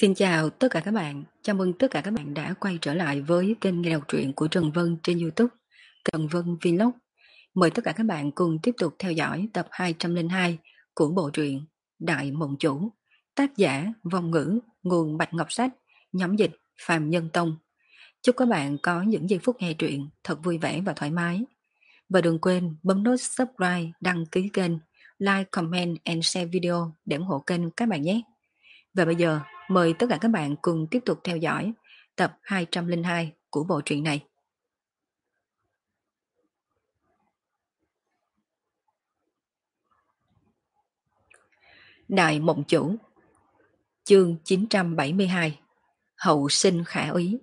Xin chào tất cả các bạn, chào mừng tất cả các bạn đã quay trở lại với kênh nghe đọc truyện của Trần Vân trên YouTube, Trần Vân Vlog. Mời tất cả các bạn cùng tiếp tục theo dõi tập 202 của bộ truyện Đại Mộng Chủ, tác giả Vong Ngữ, nguồn Bạch Ngọc Sách, nhóm dịch Phàm Nhân Tông. Chúc các bạn có những giây phút nghe truyện thật vui vẻ và thoải mái. Và đừng quên bấm nút subscribe, đăng ký kênh, like, comment and share video để ủng hộ kênh các bạn nhé. Và bây giờ, mời tất cả các bạn cùng tiếp tục theo dõi tập 202 của bộ truyện này. Đại Mộng Chủ, chương 972, Hậu sinh khả úy.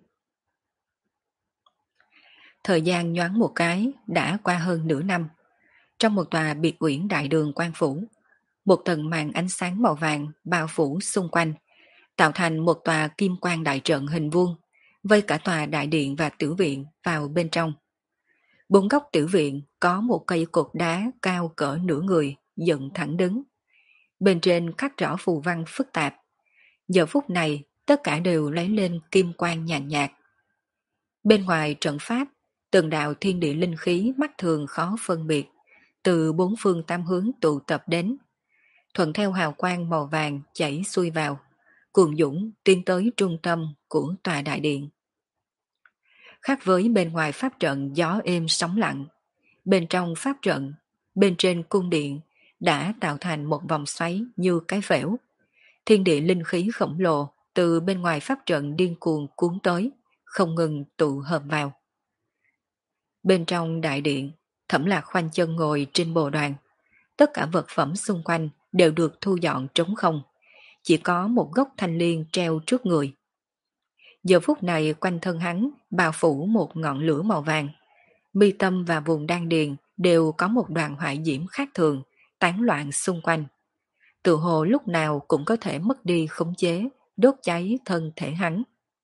Thời gian nhoáng một cái đã qua hơn nửa năm. Trong một tòa biệt uyển đại đường quan phủ, một tầng màn ánh sáng màu vàng bao phủ xung quanh, tạo thành một tòa kim quan đại trận hình vuông, vây cả tòa đại điện và tiểu viện vào bên trong. Bốn góc tiểu viện có một cây cột đá cao cỡ nửa người dựng thẳng đứng. Bên trên khắc rõ phù văn phức tạp. Giờ phút này tất cả đều lấy lên kim quang nhàn nhạt. Bên ngoài trận pháp, từng đạo thiên địa linh khí mắt thường khó phân biệt, từ bốn phương tám hướng tụ tập đến. Thuận theo hào quang màu vàng chảy xuôi vào, cuồn dũng tiến tới trung tâm của tòa đại điện. Khác với bên ngoài pháp trận gió êm sóng lặng, bên trong pháp trận, bên trên cung điện đã tạo thành một vòng xoáy như cái phễu. Thiên địa linh khí khổng lồ từ bên ngoài pháp trận điên cuồng cuốn tới, không ngừng tụ hợp vào. Bên trong đại điện, Thẩm Lạc khoanh chân ngồi trên bồ đoàn. Tất cả vật phẩm xung quanh đều được thu dọn trống không. Chỉ có một gốc thanh liên treo trước người. Giờ phút này quanh thân hắn bao phủ một ngọn lửa màu vàng. Mi tâm và vùng đan điền đều có một đoàn hỏa diễm khác thường, tán loạn xung quanh. Tự hồ lúc nào cũng có thể mất đi khống chế, đốt cháy thân thể hắn.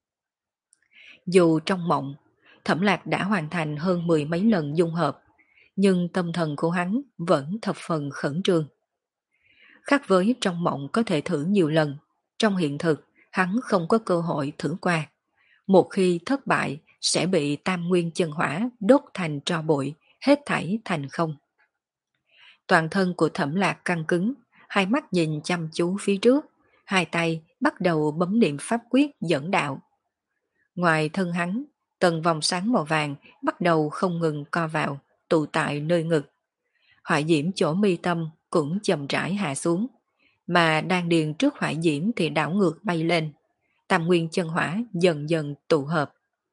Dù trong mộng, Thẩm Lạc đã hoàn thành hơn 10 mấy lần dung hợp, nhưng tâm thần của hắn vẫn thập phần khẩn trương. Khác với trong mộng có thể thử nhiều lần, trong hiện thực hắn không có cơ hội thử qua. Một khi thất bại sẽ bị tam nguyên chân hỏa đốt thành tro bụi, hết thảy thành không. Toàn thân của Thẩm Lạc căng cứng, hai mắt nhìn chăm chú phía trước, hai tay bắt đầu bấm niệm pháp quyết dẫn đạo. Ngoài thân hắn, từng vòng sáng màu vàng bắt đầu không ngừng co vào, tụ tại nơi ngực. Hỏa diễm chỗ mi tâm cũng chậm rãi hạ xuống, mà đan điền trước hỏa diễm thì đảo ngược bay lên. Tam nguyên chân hỏa dần dần tụ hợp.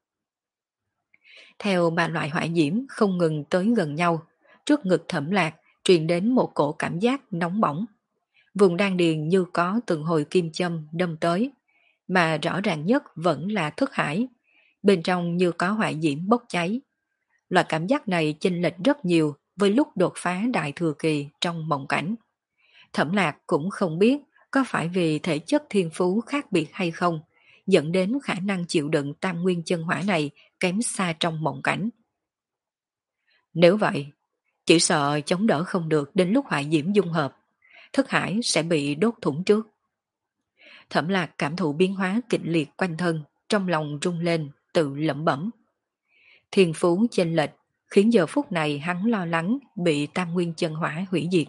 Theo ba loại hỏa diễm không ngừng tới gần nhau, trước ngực Thẩm Lạc truyền đến một cổ cảm giác nóng bỏng. Vùng đan điền như có từng hồi kim châm đâm tới, mà rõ ràng nhất vẫn là thức hải. Bên trong như có hỏa diễm bốc cháy. Loại cảm giác này chênh lệch rất nhiều với lúc đột phá đại thừa kỳ trong mộng cảnh. Thẩm Lạc cũng không biết có phải vì thể chất thiên phú khác biệt hay không, dẫn đến khả năng chịu đựng tam nguyên chân hỏa này kém xa trong mộng cảnh. Nếu vậy, chỉ sợ chống đỡ không được đến lúc hỏa diễm dung hợp, thức hải sẽ bị đốt thủng trước. Thẩm Lạc cảm thụ biến hóa kịch liệt quanh thân, trong lòng rung lên, tự lẩm bẩm. Thiên phú chênh lệch khiến giờ phút này hắn lo lắng bị tam nguyên chân hỏa hủy diệt.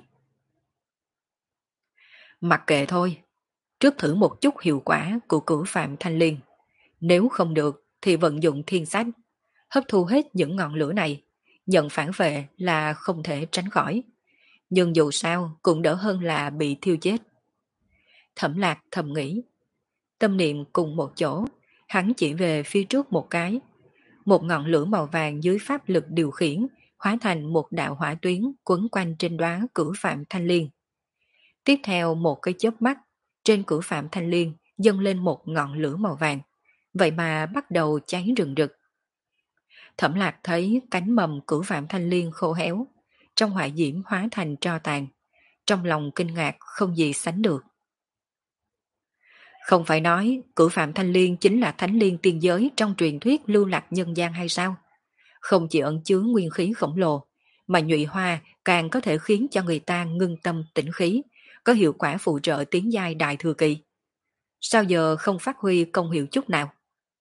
Mặc kệ thôi, trước thử một chút hiệu quả của cửu phạm thanh liên. Nếu không được thì vận dụng thiên sách, hấp thu hết những ngọn lửa này, nhận phản vệ là không thể tránh khỏi. Nhưng dù sao cũng đỡ hơn là bị thiêu chết. Thẩm Lạc thầm nghĩ. Tâm niệm cùng một chỗ, hắn chỉ về phía trước một cái. Một ngọn lửa màu vàng dưới pháp lực điều khiển hóa thành một đạo hỏa tuyến quấn quanh trên đóa cửu phạm thanh liên. Tiếp theo một cái chớp mắt, trên cửu phạm thanh liên dâng lên một ngọn lửa màu vàng, vậy mà bắt đầu cháy rừng rực. Thẩm Lạc thấy cánh mầm cửu phạm thanh liên khô héo, trong hỏa diễm hóa thành tro tàn, trong lòng kinh ngạc không gì sánh được. Không phải nói cửu phạm thanh liên chính là thánh liên tiên giới trong truyền thuyết lưu lạc nhân gian hay sao? Không chỉ ẩn chứa nguyên khí khổng lồ, mà nhụy hoa càng có thể khiến cho người ta ngưng tâm tĩnh khí, có hiệu quả phụ trợ tiến giai đại thừa kỳ. sao giờ không phát huy công hiệu chút nào?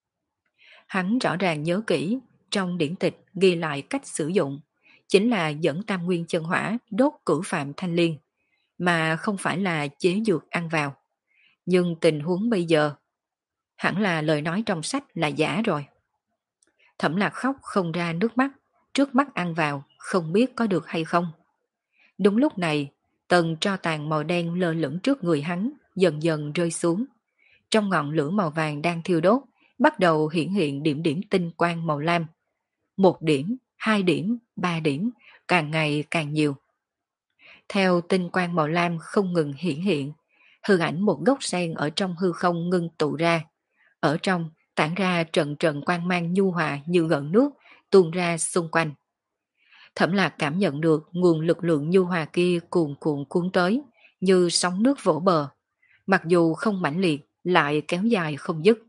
Hắn rõ ràng nhớ kỹ, trong điển tịch ghi lại cách sử dụng, chính là dẫn tam nguyên chân hỏa đốt cửu phạm thanh liên, mà không phải là chế dược ăn vào. Nhưng tình huống bây giờ, hẳn là lời nói trong sách là giả rồi. Thẩm Lạc khóc không ra nước mắt, trước mắt ăn vào, không biết có được hay không. Đúng lúc này, tầng tro tàn màu đen lơ lửng trước người hắn, dần dần rơi xuống. Trong ngọn lửa màu vàng đang thiêu đốt, bắt đầu hiển hiện điểm điểm tinh quang màu lam. 1 điểm, 2 điểm, 3 điểm, càng ngày càng nhiều. Theo tinh quang màu lam không ngừng hiển hiện, hư ảnh một gốc sen ở trong hư không ngưng tụ ra. Ở trong tản ra trận trận quang mang nhu hòa như gợn nước tuôn ra xung quanh. Thẩm Lạc cảm nhận được nguồn lực lượng nhu hòa kia cuồn cuộn cuốn tới, như sóng nước vỗ bờ. Mặc dù không mãnh liệt, lại kéo dài không dứt.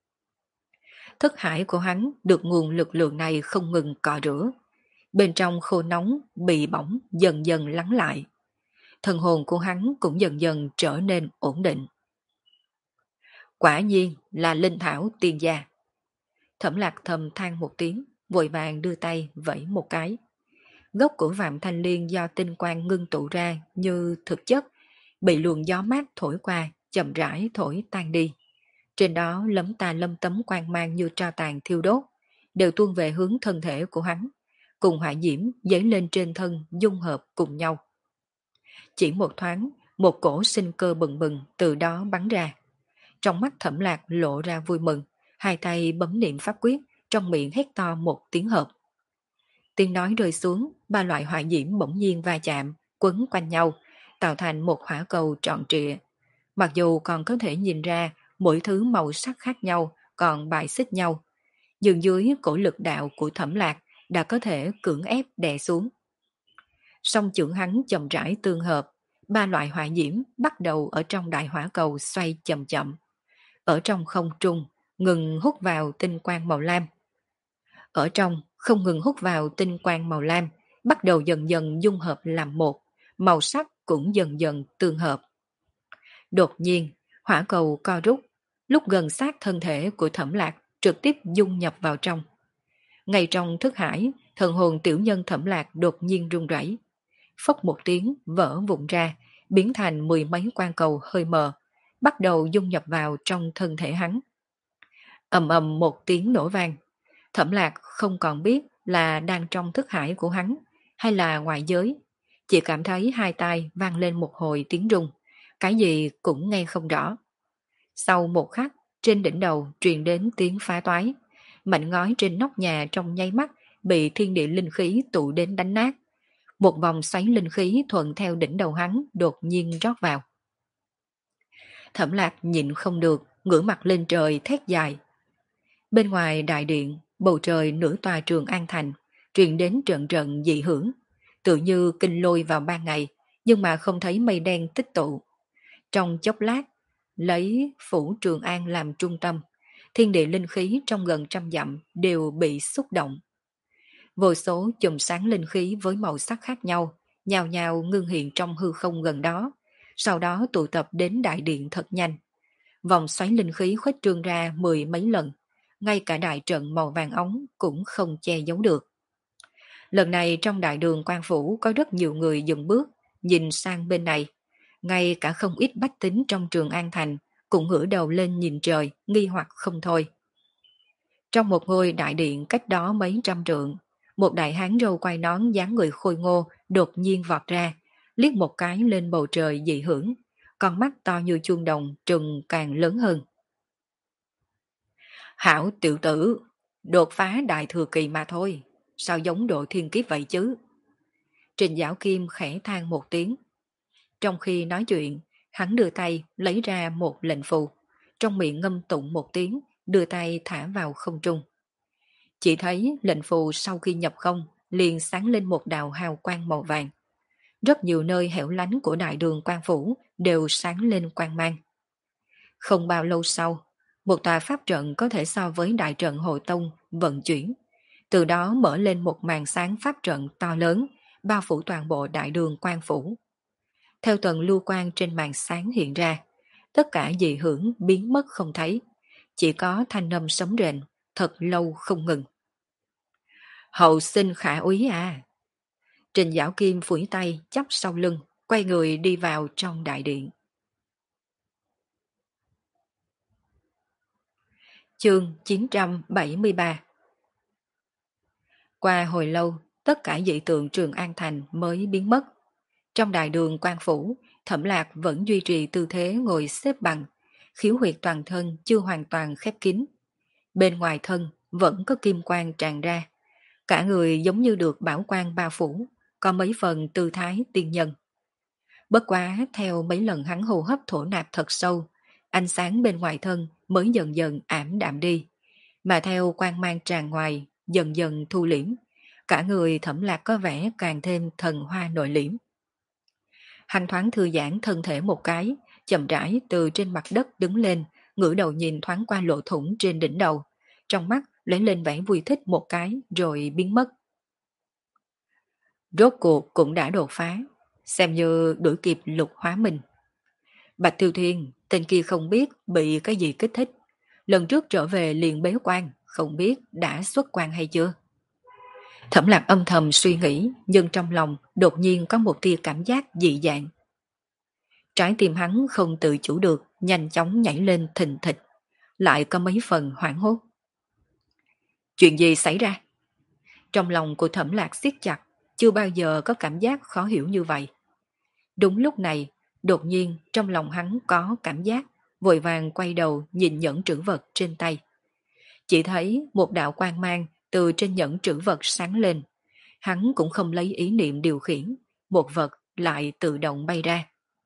Thức hải của hắn được nguồn lực lượng này không ngừng cọ rửa. Bên trong khô nóng, bị bỏng dần dần lắng lại. Thần hồn của hắn cũng dần dần trở nên ổn định. Quả nhiên là linh thảo tiên gia. Thẩm Lạc thầm than một tiếng, vội vàng đưa tay vẫy một cái. Gốc của vạm thanh liên do tinh quang ngưng tụ ra như thực chất, bị luồng gió mát thổi qua, chậm rãi thổi tan đi. Trên đó lấm tà lâm tấm quang mang như tro tàn thiêu đốt, đều tuôn về hướng thân thể của hắn, cùng hỏa diễm dấy lên trên thân dung hợp cùng nhau. Chỉ một thoáng, một cổ sinh cơ bừng bừng từ đó bắn ra. Trong mắt Thẩm Lạc lộ ra vui mừng, hai tay bấm niệm pháp quyết, trong miệng hét to một tiếng hợp. Tiếng nói rơi xuống, 3 loại hỏa diễm bỗng nhiên va chạm, quấn quanh nhau, tạo thành một hỏa cầu tròn trịa. Mặc dù còn có thể nhìn ra mỗi thứ màu sắc khác nhau còn bài xích nhau, nhưng dưới cổ lực đạo của Thẩm Lạc đã có thể cưỡng ép đè xuống. Song chưởng hắn chậm rãi tương hợp, 3 loại hỏa diễm bắt đầu ở trong đại hỏa cầu xoay chậm chậm. Ở trong không trung, ngừng hút vào tinh quang màu lam. Ở trong không ngừng hút vào tinh quang màu lam, bắt đầu dần dần dung hợp làm một, màu sắc cũng dần dần tương hợp. Đột nhiên, hỏa cầu co rút, lúc gần sát thân thể của Thẩm Lạc trực tiếp dung nhập vào trong. Ngay trong thức hải, thần hồn tiểu nhân Thẩm Lạc đột nhiên rung rẩy, phốc một tiếng vỡ vụn ra, biến thành 10 mấy quang cầu hơi mờ, bắt đầu dung nhập vào trong thân thể hắn. Ầm ầm một tiếng nổ vang, Thẩm Lạc không còn biết là đang trong thức hải của hắn hay là ngoài giới, chỉ cảm thấy hai tai vang lên một hồi tiếng rung, cái gì cũng nghe không rõ. Sau một khắc, trên đỉnh đầu truyền đến tiếng phá toái, mảnh ngói trên nóc nhà trong nháy mắt bị thiên địa linh khí tụ đến đánh nát. Một vòng xoáy linh khí thuận theo đỉnh đầu hắn đột nhiên rót vào. Thẩm Lạc nhịn không được, ngửa mặt lên trời thét dài. Bên ngoài đại điện, bầu trời nửa tòa Trường An Thành, truyền đến trận trận dị hưởng, tự như kinh lôi vào ban ngày, nhưng mà không thấy mây đen tích tụ. Trong chốc lát, lấy phủ Trường An làm trung tâm, thiên địa linh khí trong gần 100 dặm đều bị xúc động. Vô số chùm sáng linh khí với màu sắc khác nhau, nhào nhào ngưng hiện trong hư không gần đó, sau đó tụ tập đến đại điện thật nhanh. Vòng xoáy linh khí khuếch trương ra 10 mấy lần, ngay cả đại trận màu vàng ống cũng không che giấu được. Lần này trong đại đường quan phủ có rất nhiều người dừng bước, nhìn sang bên này. Ngay cả không ít bách tính trong Trường An Thành cũng ngửa đầu lên nhìn trời, nghi hoặc không thôi. Trong một ngôi đại điện cách đó mấy trăm trượng, một đại hán râu quai nón dáng người khôi ngô đột nhiên vọt ra, liếc một cái lên bầu trời dị hưởng, con mắt to như chuông đồng trừng càng lớn hơn. Hảo tiểu tử, đột phá đại thừa kỳ mà thôi, sao giống độ thiên kiếp vậy chứ? Trình Giảo Kim khẽ than một tiếng. Trong khi nói chuyện, hắn đưa tay lấy ra một lệnh phù, trong miệng ngâm tụng một tiếng, đưa tay thả vào không trung. Chỉ thấy lệnh phù sau khi nhập không, liền sáng lên một đạo hào quang màu vàng. Rất nhiều nơi hẻo lánh của đại đường quan phủ đều sáng lên quang mang. Không bao lâu sau, một tòa pháp trận có thể so với đại trận Hội Tông vận chuyển. Từ đó mở lên một màn sáng pháp trận to lớn, bao phủ toàn bộ đại đường quan phủ. Theo tầng lưu quang trên màn sáng hiện ra, tất cả dị hưởng biến mất không thấy, chỉ có thanh âm sấm rền, thật lâu không ngừng. Hậu sinh khả úy à! Trình Giảo Kim phủi tay chắp sau lưng, quay người đi vào trong đại điện. Chương 973. Qua hồi lâu, tất cả dị tượng Trường An Thành mới biến mất. Trong đại đường quan phủ, Thẩm Lạc vẫn duy trì tư thế ngồi xếp bằng, khiếu huyệt toàn thân chưa hoàn toàn khép kín. Bên ngoài thân vẫn có kim quang tràn ra, cả người giống như được bảo quang bao phủ, có mấy phần tư thái tiên nhân. Bất quá theo mấy lần hắn hô hấp thổ nạp thật sâu, ánh sáng bên ngoài thân mới dần dần ảm đạm đi, mà theo quang mang tràn ngoài dần dần thu liễm, cả người Thẩm Lạc có vẻ càng thêm thần hoa nội liễm. Hắn thoáng thư giãn thân thể một cái, chậm rãi từ trên mặt đất đứng lên, ngửa đầu nhìn thoáng qua lỗ thủng trên đỉnh đầu, trong mắt lóe lên vẻ vui thích một cái rồi biến mất. Rốt cuộc cũng đã đột phá, xem như đuổi kịp Lục Hóa Minh. Bạch Tiêu Thiên, tên kia không biết bị cái gì kích thích, lần trước trở về liền bế quan, không biết đã xuất quan hay chưa. Thẩm Lạc âm thầm suy nghĩ, nhưng trong lòng đột nhiên có một tia cảm giác dị dạng. Trái tim hắn không tự chủ được, nhanh chóng nhảy lên thình thịch, lại có mấy phần hoảng hốt. Chuyện gì xảy ra? Trong lòng của Thẩm Lạc siết chặt, chưa bao giờ có cảm giác khó hiểu như vậy. Đúng lúc này, đột nhiên trong lòng hắn có cảm giác, vội vàng quay đầu nhìn nhẫn trữ vật trên tay. Chỉ thấy một đạo quang mang từ trên nhẫn trữ vật sáng lên. Hắn cũng không lấy ý niệm điều khiển, một vật lại tự động bay ra.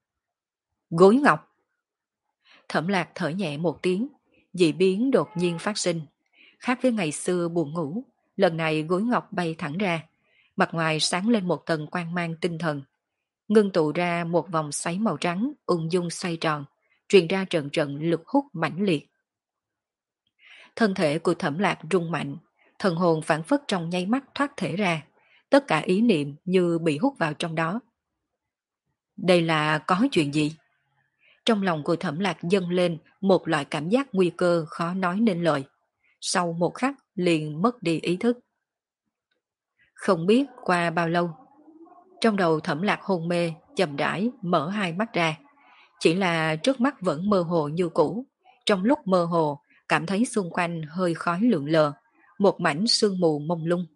Gối ngọc. Thẩm Lạc thở nhẹ một tiếng, dị biến đột nhiên phát sinh. Khác với ngày xưa buồn ngủ, lần này gối ngọc bay thẳng ra, mặt ngoài sáng lên một tầng quang mang tinh thần, ngưng tụ ra một vòng xoáy màu trắng ung dung xoay tròn, truyền ra trận trận lực hút mãnh liệt. Thân thể của Thẩm Lạc rung mạnh, thần hồn phản phất trong nháy mắt thoát thể ra, tất cả ý niệm như bị hút vào trong đó. Đây là có chuyện gì? Trong lòng của Thẩm Lạc dâng lên một loại cảm giác nguy cơ khó nói nên lời. Sau một khắc liền mất đi ý thức. Không biết qua bao lâu, trong đầu Thẩm Lạc hôn mê, chậm rãi mở hai mắt ra. Chỉ là trước mắt vẫn mơ hồ như cũ. Trong lúc mơ hồ, cảm thấy xung quanh hơi khói lượn lờ, một mảnh sương mù mông lung.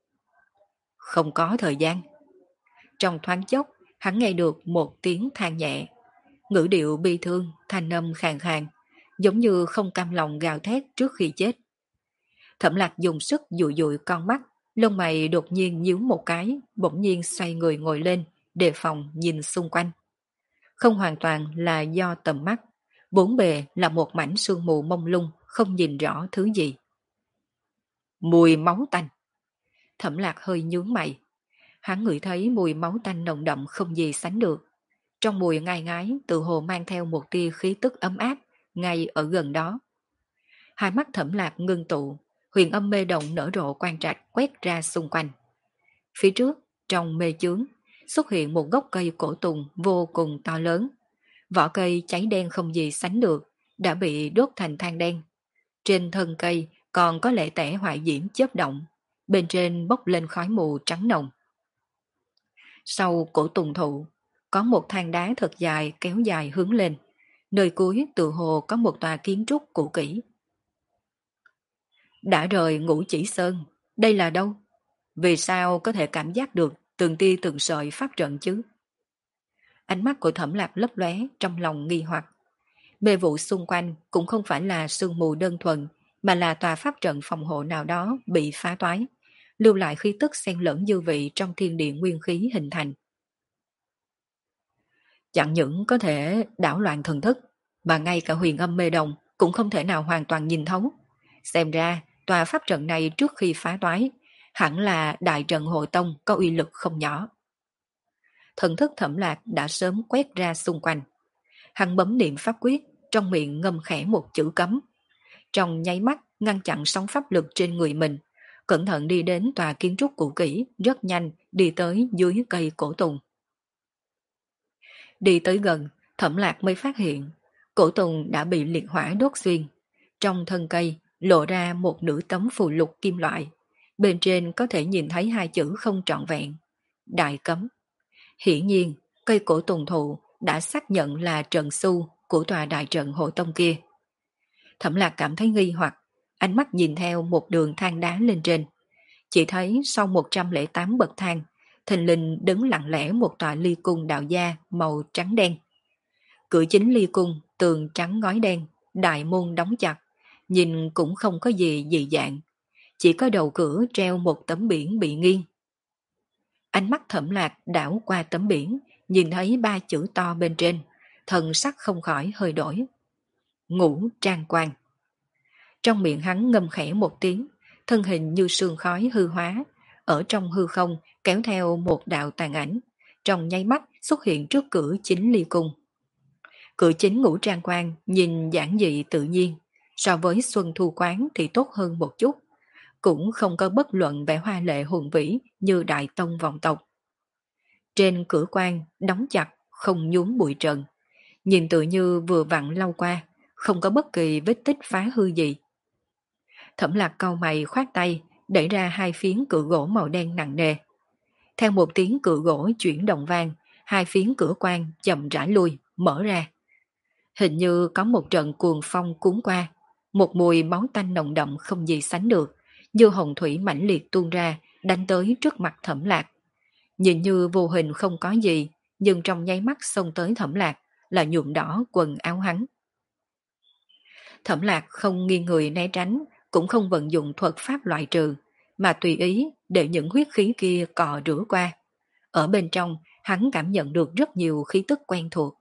Không có thời gian. Trong thoáng chốc, hắn nghe được một tiếng than nhẹ. Ngữ điệu bi thương, thanh âm khàn khàn, giống như không cam lòng gào thét trước khi chết. Thẩm Lạc dùng sức dụi dụi con mắt, lông mày đột nhiên nhíu một cái, bỗng nhiên xoay người ngồi lên, đề phòng nhìn xung quanh. Không hoàn toàn là do tầm mắt, bốn bề là một mảnh sương mù mông lung, không nhìn rõ thứ gì. Mùi máu tanh. Thẩm Lạc hơi nhướng mày. Hắn ngửi thấy mùi máu tanh nồng đậm không gì sánh được. Trong mùi ngai ngái tự hồ mang theo một tia khí tức ấm áp, ngay ở gần đó. Hai mắt Thẩm Lạc ngưng tụ, huyền âm mê động nở rộ quang trạch quét ra xung quanh. Phía trước, trong mê chướng, xuất hiện một gốc cây cổ tùng vô cùng to lớn. Vỏ cây cháy đen không gì sánh được, đã bị đốt thành than đen. Trên thân cây còn có lệ tẻ hoại diễm chớp động, bên trên bốc lên khói mù trắng nồng. Sau cổ tùng thụ, có một thang đá thật dài kéo dài hướng lên, nơi cuối tự hồ có một tòa kiến trúc cũ kỹ. Đã rời Ngũ Chỉ Sơn, đây là đâu? Vì sao có thể cảm giác được từng tia từng sợi pháp trận chứ? Ánh mắt của Thẩm Lạc lấp lóe trong lòng nghi hoặc. Mê vụ xung quanh cũng không phải là sương mù đơn thuần, mà là tòa pháp trận phòng hộ nào đó bị phá toái, lưu lại khí tức xen lẫn dư vị trong thiên địa nguyên khí hình thành. Chẳng những có thể đảo loạn thần thức, mà ngay cả huyền âm mê đồng cũng không thể nào hoàn toàn nhìn thấu. Xem ra, tòa pháp trận này trước khi phá toái, hẳn là đại trận hộ tông có uy lực không nhỏ. Thần thức Thẩm Lạc đã sớm quét ra xung quanh. Hắn bấm niệm pháp quyết, trong miệng ngâm khẽ một chữ cấm. Trong nháy mắt ngăn chặn sóng pháp lực trên người mình, cẩn thận đi đến tòa kiến trúc cũ kỹ, rất nhanh đi tới dưới cây cổ tùng. Đi tới gần, Thẩm Lạc mới phát hiện, Cổ Tùng đã bị liệt hỏa đốt xuyên. Trong thân cây lộ ra một nửa tấm phù lục kim loại. Bên trên có thể nhìn thấy hai chữ không trọn vẹn. Đại cấm. Hiển nhiên, cây cổ Tùng thụ đã xác nhận là trận su của tòa đại trận hộ tông kia. Thẩm Lạc cảm thấy nghi hoặc, ánh mắt nhìn theo một đường thang đá lên trên. Chỉ thấy sau 108 bậc thang, thình lình đứng lặng lẽ một tòa ly cung đạo gia màu trắng đen. Cửa chính ly cung, tường trắng ngói đen, đại môn đóng chặt, nhìn cũng không có gì dị dạng. Chỉ có đầu cửa treo một tấm biển bị nghiêng. Ánh mắt Thẩm Lạc đảo qua tấm biển, nhìn thấy ba chữ to bên trên, thần sắc không khỏi hơi đổi. Ngũ Trang Quan. Trong miệng hắn ngâm khẽ một tiếng, thân hình như sương khói hư hóa, ở trong hư không kéo theo một đạo tàn ảnh, trong nháy mắt xuất hiện trước cửa chính ly cung. Cửa chính Ngũ Trang Quan nhìn giản dị tự nhiên, so với Xuân Thu Quán thì tốt hơn một chút, cũng không có bất luận vẻ hoa lệ hùng vĩ như đại tông vọng tộc. Trên cửa quan đóng chặt, không nhúm bụi trần, nhìn tự như vừa vặn lau qua, không có bất kỳ vết tích phá hư gì. Thẩm Lạc cau mày khoát tay, đẩy ra hai phiến cửa gỗ màu đen nặng nề. Theo một tiếng cửa gỗ chuyển động vang, hai phiến cửa quan chậm rãi lui, mở ra. Hình như có một trận cuồng phong cuốn qua, một mùi máu tanh nồng đậm không gì sánh được, như hồng thủy mãnh liệt tuôn ra, đánh tới trước mặt Thẩm Lạc. Nhìn như vô hình không có gì, nhưng trong nháy mắt xông tới Thẩm Lạc là nhuộm đỏ quần áo hắn. Thẩm Lạc không nghiêng người né tránh, cũng không vận dụng thuật pháp loại trừ, mà tùy ý để những huyết khí kia cọ rửa qua. Ở bên trong, hắn cảm nhận được rất nhiều khí tức quen thuộc.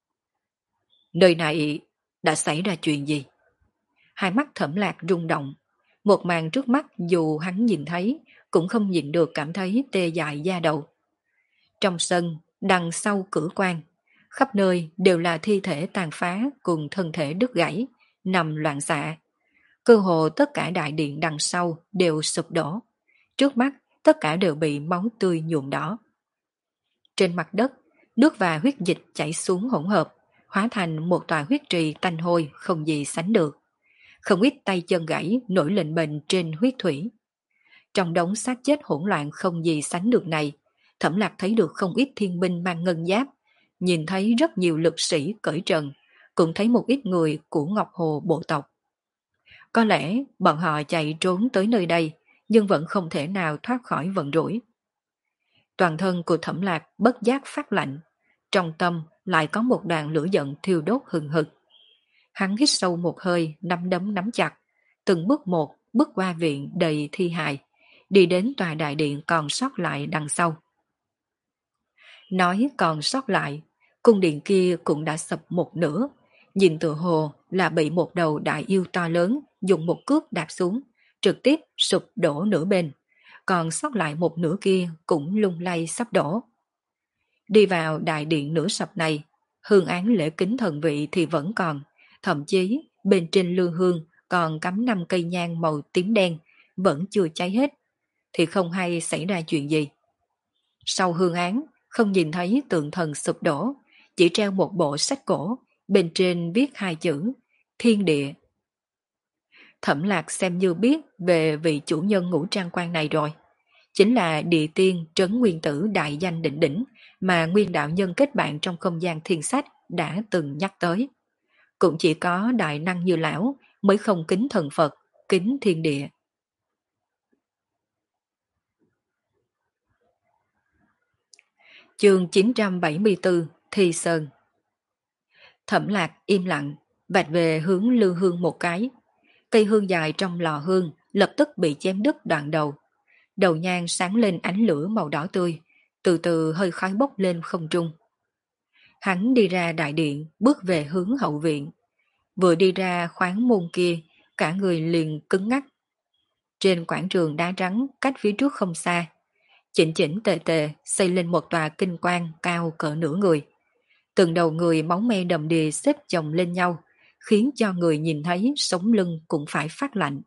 Nơi này đã xảy ra chuyện gì? Hai mắt Thẩm Lạc rung động. Một màn trước mắt dù hắn nhìn thấy, cũng không nhìn được cảm thấy tê dại da đầu. Trong sân, đằng sau cửa quan, khắp nơi đều là thi thể tàn phá cùng thân thể đứt gãy, nằm loạn xạ. Cơ hồ tất cả đại điện đằng sau đều sụp đổ. Trước mắt, tất cả đều bị máu tươi nhuộm đỏ. Trên mặt đất, nước và huyết dịch chảy xuống hỗn hợp, hóa thành một tòa huyết trì tanh hôi không gì sánh được. Không ít tay chân gãy nổi lệnh bệnh trên huyết thủy. Trong đống xác chết hỗn loạn không gì sánh được này, Thẩm Lạc thấy được không ít thiên binh mang ngân giáp, nhìn thấy rất nhiều lực sĩ cởi trần, cũng thấy một ít người của Ngọc Hồ bộ tộc. Có lẽ bọn họ chạy trốn tới nơi đây, nhưng vẫn không thể nào thoát khỏi vận rủi. Toàn thân của Thẩm Lạc bất giác phát lạnh, trong tâm lại có một đoàn lửa giận thiêu đốt hừng hực. Hắn hít sâu một hơi, nắm đấm nắm chặt, từng bước một bước qua viện đầy thi hài, đi đến tòa đại điện còn sót lại đằng sau. Nói còn sót lại, cung điện kia cũng đã sập một nửa, nhìn tựa hồ là bị một đầu đại yêu to lớn dùng một cước đạp xuống, trực tiếp sụp đổ nửa bên, còn sót lại một nửa kia cũng lung lay sắp đổ. Đi vào đại điện nửa sập này, hương án lễ kính thần vị thì vẫn còn, thậm chí bên trên lư hương còn cắm 5 cây nhang màu tím đen, vẫn chưa cháy hết, thì không hay xảy ra chuyện gì. Sau hương án, không nhìn thấy tượng thần sụp đổ, chỉ treo một bộ sách cổ, bên trên viết hai chữ Thiên Địa. Thẩm Lạc xem như biết về vị chủ nhân Ngũ Trang Quan này rồi. Chính là địa tiên trấn nguyên tử đại danh đỉnh đỉnh mà nguyên đạo nhân kết bạn trong không gian thiên sách đã từng nhắc tới. Cũng chỉ có đại năng như lão mới không kính thần Phật, kính thiên địa. Chương 974 Thi Sơn. Thẩm Lạc im lặng, vạch về hướng lư hương một cái. Cây hương dài trong lò hương lập tức bị chém đứt đoạn đầu. Đầu nhang sáng lên ánh lửa màu đỏ tươi, từ từ hơi khói bốc lên không trung. Hắn đi ra đại điện, bước về hướng hậu viện. Vừa đi ra khoáng môn kia, cả người liền cứng ngắc. Trên quảng trường đá trắng cách phía trước không xa, chỉnh chỉnh tề tề xây lên một tòa kinh quan cao cỡ nửa người. Từng đầu người máu me đầm đìa xếp chồng lên nhau, khiến cho người nhìn thấy sống lưng cũng phải phát lạnh.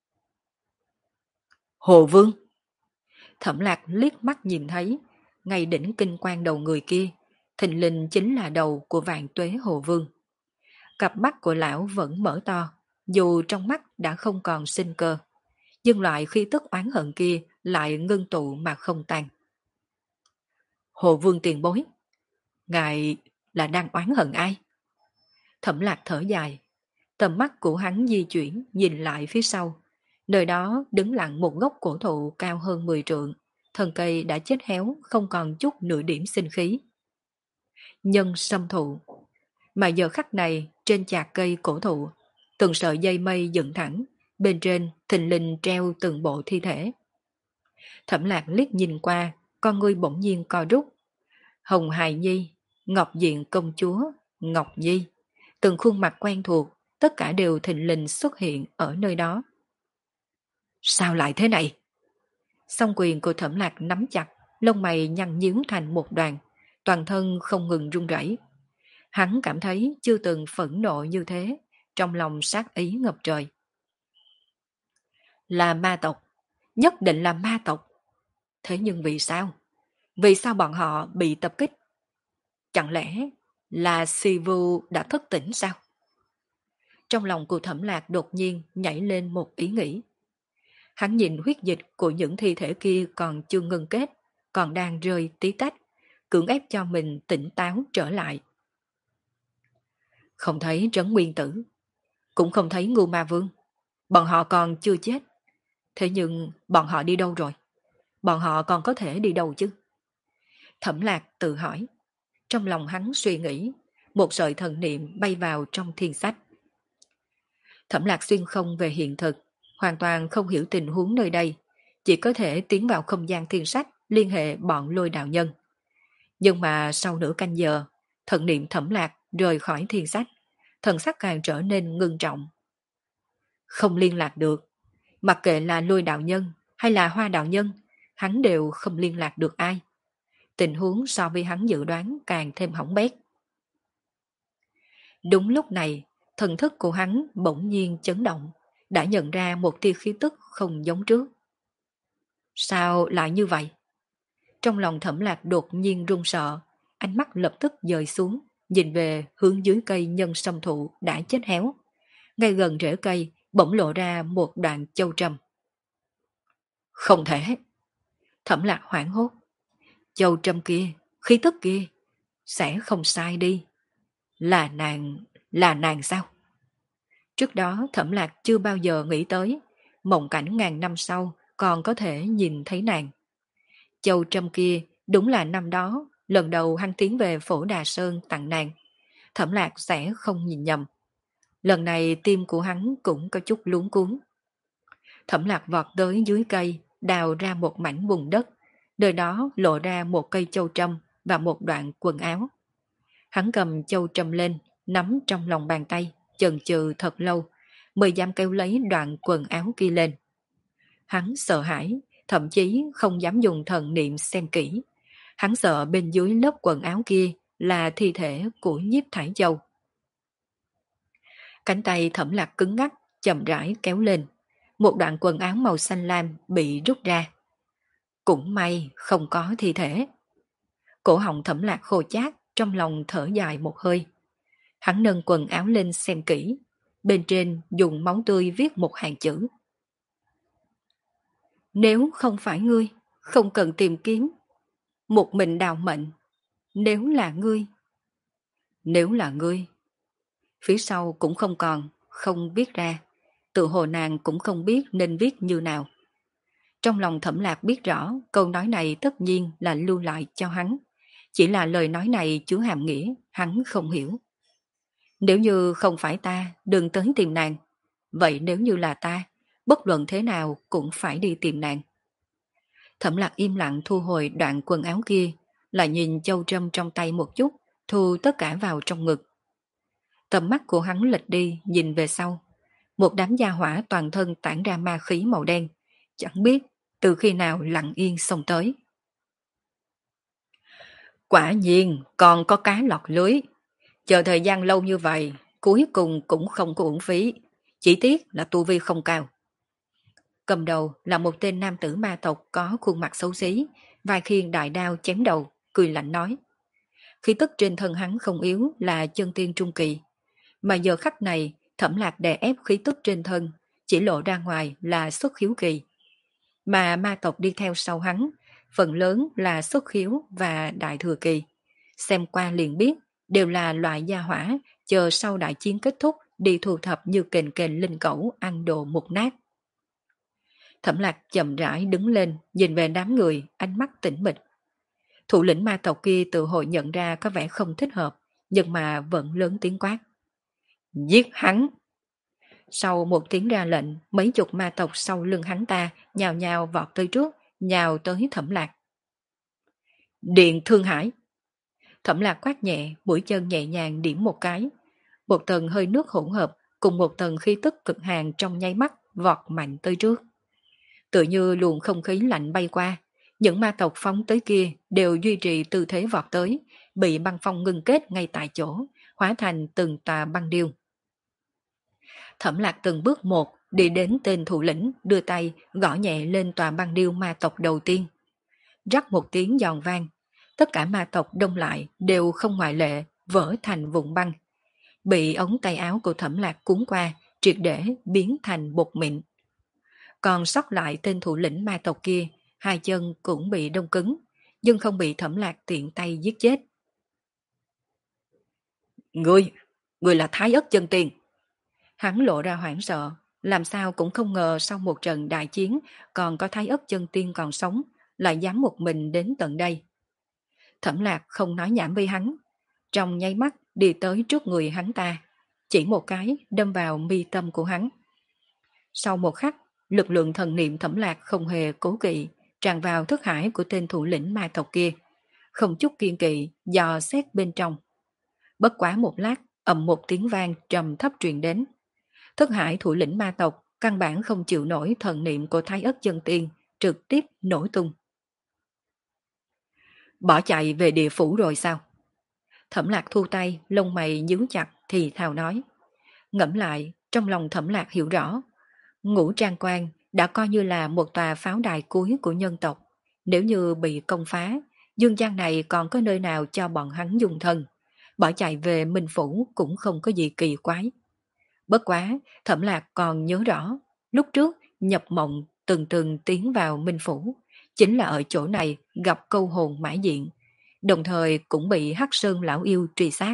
Hồ Vương! Thẩm Lạc liếc mắt nhìn thấy, ngay đỉnh kinh quan đầu người kia, thình lình chính là đầu của Vạn Tuế Hồ Vương. Cặp mắt của lão vẫn mở to, dù trong mắt đã không còn sinh cơ, nhưng loại khí tức oán hận kia lại ngưng tụ mà không tan. Hồ Vương tiền bối, ngài là đang oán hận ai? Thẩm Lạc thở dài, tầm mắt của hắn di chuyển nhìn lại phía sau. Nơi đó đứng lặng một gốc cổ thụ cao hơn 10 trượng, thân cây đã chết héo không còn chút nửa điểm sinh khí. Nhân sâm thụ, mà giờ khắc này trên chạc cây cổ thụ, từng sợi dây mây dựng thẳng, bên trên thình lình treo từng bộ thi thể. Thẩm Lạc liếc nhìn qua, con ngươi bỗng nhiên co rút. Hồng Hài Nhi, Ngọc Diện công chúa, Ngọc Nhi, từng khuôn mặt quen thuộc, tất cả đều thình lình xuất hiện ở nơi đó. Sao lại thế này? Song quyền của Thẩm Lạc nắm chặt, lông mày nhăn nhíu thành một đoàn, toàn thân không ngừng run rẩy. Hắn cảm thấy chưa từng phẫn nộ như thế, trong lòng sát ý ngập trời. Là ma tộc, nhất định là ma tộc. Thế nhưng vì sao? Vì sao bọn họ bị tập kích? Chẳng lẽ là Sivu đã thức tỉnh sao? Trong lòng của Thẩm Lạc đột nhiên nhảy lên một ý nghĩ. Hắn nhìn huyết dịch của những thi thể kia còn chưa ngừng kết, còn đang rơi tí tách, cưỡng ép cho mình tỉnh táo trở lại. Không thấy Trấn Nguyên Tử, cũng không thấy Ngưu Ma Vương. Bọn họ còn chưa chết. Thế nhưng bọn họ đi đâu rồi? Bọn họ còn có thể đi đâu chứ? Thẩm Lạc tự hỏi. Trong lòng hắn suy nghĩ, một sợi thần niệm bay vào trong thiên sách. Thẩm Lạc xuyên không về hiện thực, hoàn toàn không hiểu tình huống nơi đây, chỉ có thể tiến vào không gian thiên sách liên hệ bọn Lôi đạo nhân. Nhưng mà sau nửa canh giờ, thần niệm Thẩm Lạc rời khỏi thiên sách, thần sắc càng trở nên ngưng trọng. Không liên lạc được, mặc kệ là Lôi đạo nhân hay là Hoa đạo nhân, hắn đều không liên lạc được ai. Tình huống so với hắn dự đoán càng thêm hỏng bét. Đúng lúc này, thần thức của hắn bỗng nhiên chấn động, đã nhận ra một tia khí tức không giống trước. Sao lại như vậy? Trong lòng Thẩm Lạc đột nhiên run sợ, ánh mắt lập tức dời xuống, nhìn về hướng dưới cây nhân sâm thụ đã chết héo. Ngay gần rễ cây bỗng lộ ra một đoạn châu trầm. Không thể! Thẩm Lạc hoảng hốt. Châu trầm kia, khí tức kia, sẽ không sai đi. Là nàng sao? Trước đó Thẩm Lạc chưa bao giờ nghĩ tới, mộng cảnh ngàn năm sau còn có thể nhìn thấy nàng. Châu trâm kia đúng là năm đó, lần đầu hắn tiến về Phổ Đà Sơn tặng nàng. Thẩm Lạc sẽ không nhìn nhầm. Lần này tim của hắn cũng có chút luống cuống. Thẩm Lạc vọt tới dưới cây, đào ra một mảnh bùn đất, nơi đó lộ ra một cây châu trâm và một đoạn quần áo. Hắn cầm châu trâm lên, nắm trong lòng bàn tay, chần chừ thật lâu, mới dám kéo lấy đoạn quần áo kia lên. Hắn sợ hãi, thậm chí không dám dùng thần niệm xem kỹ. Hắn sợ bên dưới lớp quần áo kia là thi thể của Nhiếp Thải Châu. Cánh tay Thẩm Lạc cứng ngắc, chậm rãi kéo lên. Một đoạn quần áo màu xanh lam bị rút ra. Cũng may không có thi thể. Cổ họng Thẩm Lạc khô chát, trong lòng thở dài một hơi. Hắn nâng quần áo lên xem kỹ. Bên trên dùng máu tươi viết một hàng chữ. Nếu không phải ngươi, không cần tìm kiếm. Một mình đào mệnh. Nếu là ngươi. Nếu là ngươi. Phía sau cũng không còn, không viết ra. Tự hồ nàng cũng không biết nên viết như nào. Trong lòng Thẩm Lạc biết rõ câu nói này tất nhiên là lưu lại cho hắn. Chỉ là lời nói này chứa hàm nghĩa, hắn không hiểu. Nếu như không phải ta, đừng tới tìm nàng. Vậy nếu như là ta, bất luận thế nào cũng phải đi tìm nàng. Thẩm Lạc im lặng thu hồi đoạn quần áo kia, lại nhìn châu trâm trong tay một chút, thu tất cả vào trong ngực. Tầm mắt của hắn lệch đi, nhìn về sau. Một đám gia hỏa toàn thân tản ra ma khí màu đen, chẳng biết từ khi nào lặng yên xông tới. Quả nhiên còn có cá lọt lưới. Chờ thời gian lâu như vậy, cuối cùng cũng không có uổng phí. Chỉ tiếc là tu vi không cao. Cầm đầu là một tên nam tử ma tộc có khuôn mặt xấu xí, vai khiêng đại đao chém đầu, cười lạnh nói. Khí tức trên thân hắn không yếu là chân tiên trung kỳ, Mà giờ khắc này, Thẩm Lạc đè ép khí tức trên thân, chỉ lộ ra ngoài là xuất khiếu kỳ. Mà ma tộc đi theo sau hắn, phần lớn là xuất khiếu và đại thừa kỳ. Xem qua liền biết, đều là loại gia hỏa, chờ sau đại chiến kết thúc đi thu thập như kền kền linh cẩu ăn đồ mục nát. Thẩm Lạc chậm rãi đứng lên, nhìn về đám người, ánh mắt tĩnh mịch. Thủ lĩnh ma tộc kia tự hội nhận ra có vẻ không thích hợp, nhưng mà vẫn lớn tiếng quát. Giết hắn! Sau một tiếng ra lệnh, mấy chục ma tộc sau lưng hắn ta nhào nhào vọt tới trước, nhào tới Thẩm Lạc. Điện Thương Hải! Thẩm Lạc quát nhẹ, mũi chân nhẹ nhàng điểm một cái. Một tầng hơi nước hỗn hợp cùng một tầng khí tức cực hàn trong nháy mắt vọt mạnh tới trước. Tự như luồng không khí lạnh bay qua, những ma tộc phóng tới kia đều duy trì tư thế vọt tới, bị băng phong ngưng kết ngay tại chỗ, hóa thành từng tòa băng điêu. Thẩm Lạc từng bước một đi đến tên thủ lĩnh, đưa tay gõ nhẹ lên tòa băng điêu ma tộc đầu tiên. Rắc một tiếng giòn vang, tất cả ma tộc đông lại đều không ngoại lệ vỡ thành vụn băng, bị ống tay áo của Thẩm Lạc cuốn qua, triệt để biến thành bột mịn. Còn sót lại tên thủ lĩnh ma tộc kia, hai chân cũng bị đông cứng, nhưng không bị Thẩm Lạc tiện tay giết chết. Ngươi là Thái Ất Chân Tiên. Hắn lộ ra hoảng sợ, làm sao cũng không ngờ sau một trận đại chiến còn có Thái Ất Chân Tiên còn sống, lại dám một mình đến tận đây. Thẩm Lạc không nói nhảm với hắn, trong nháy mắt đi tới trước người hắn ta, chỉ một cái đâm vào mi tâm của hắn. Sau một khắc, lực lượng thần niệm Thẩm Lạc không hề cố kỵ, tràn vào thức hải của tên thủ lĩnh ma tộc kia, không chút kiên kỵ dò xét bên trong. Bất quá một lát, ầm một tiếng vang trầm thấp truyền đến. Thức hải thủ lĩnh ma tộc căn bản không chịu nổi thần niệm của Thái Ất Chân Tiên, trực tiếp nổ tung. Bỏ chạy về địa phủ rồi sao? Thẩm Lạc thu tay, lông mày nhíu chặt thì thào nói. Ngẫm lại, trong lòng Thẩm Lạc hiểu rõ, Ngũ Trang Quan đã coi như là một tòa pháo đài cuối của nhân tộc. Nếu như bị công phá, dương gian này còn có nơi nào cho bọn hắn dùng thân. Bỏ chạy về Minh Phủ cũng không có gì kỳ quái. Bất quá, Thẩm Lạc còn nhớ rõ, lúc trước nhập mộng từng tiến vào Minh Phủ, chính là ở chỗ này gặp câu hồn Mã Diện, đồng thời cũng bị Hắc Sơn lão yêu truy sát.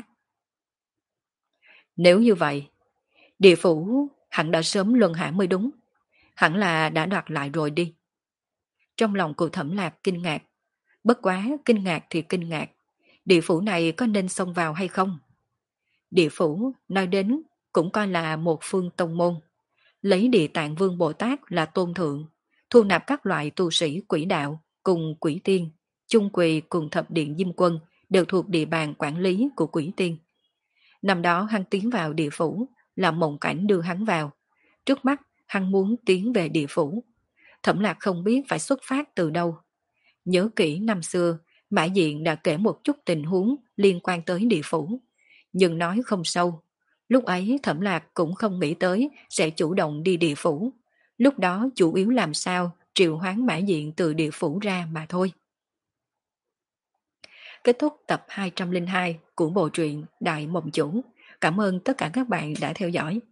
Nếu như vậy, địa phủ hẳn đã sớm luân hãm mới đúng, hẳn là đã đoạt lại rồi đi. Trong lòng của Thẩm Lạc kinh ngạc, bất quá kinh ngạc thì kinh ngạc, địa phủ này có nên xông vào hay không? Địa phủ nói đến cũng coi là một phương tông môn, lấy Địa Tạng Vương Bồ Tát là tôn thượng, thu nạp các loại tu sĩ quỷ đạo cùng quỷ tiên, chung quỳ cùng thập điện Diêm Quân đều thuộc địa bàn quản lý của quỷ tiên. Năm đó hắn tiến vào địa phủ là mộng cảnh đưa hắn vào, trước mắt hắn muốn tiến về địa phủ. Thẩm Lạc không biết phải xuất phát từ đâu. Nhớ kỹ năm xưa, Mã Diện đã kể một chút tình huống liên quan tới địa phủ, nhưng nói không sâu. Lúc ấy Thẩm Lạc cũng không nghĩ tới sẽ chủ động đi địa phủ. Lúc đó chủ yếu làm sao triệu hoán Mã Diện từ địa phủ ra mà thôi. Kết thúc tập 202 của bộ truyện Đại Mộng Chủ. Cảm ơn tất cả các bạn đã theo dõi.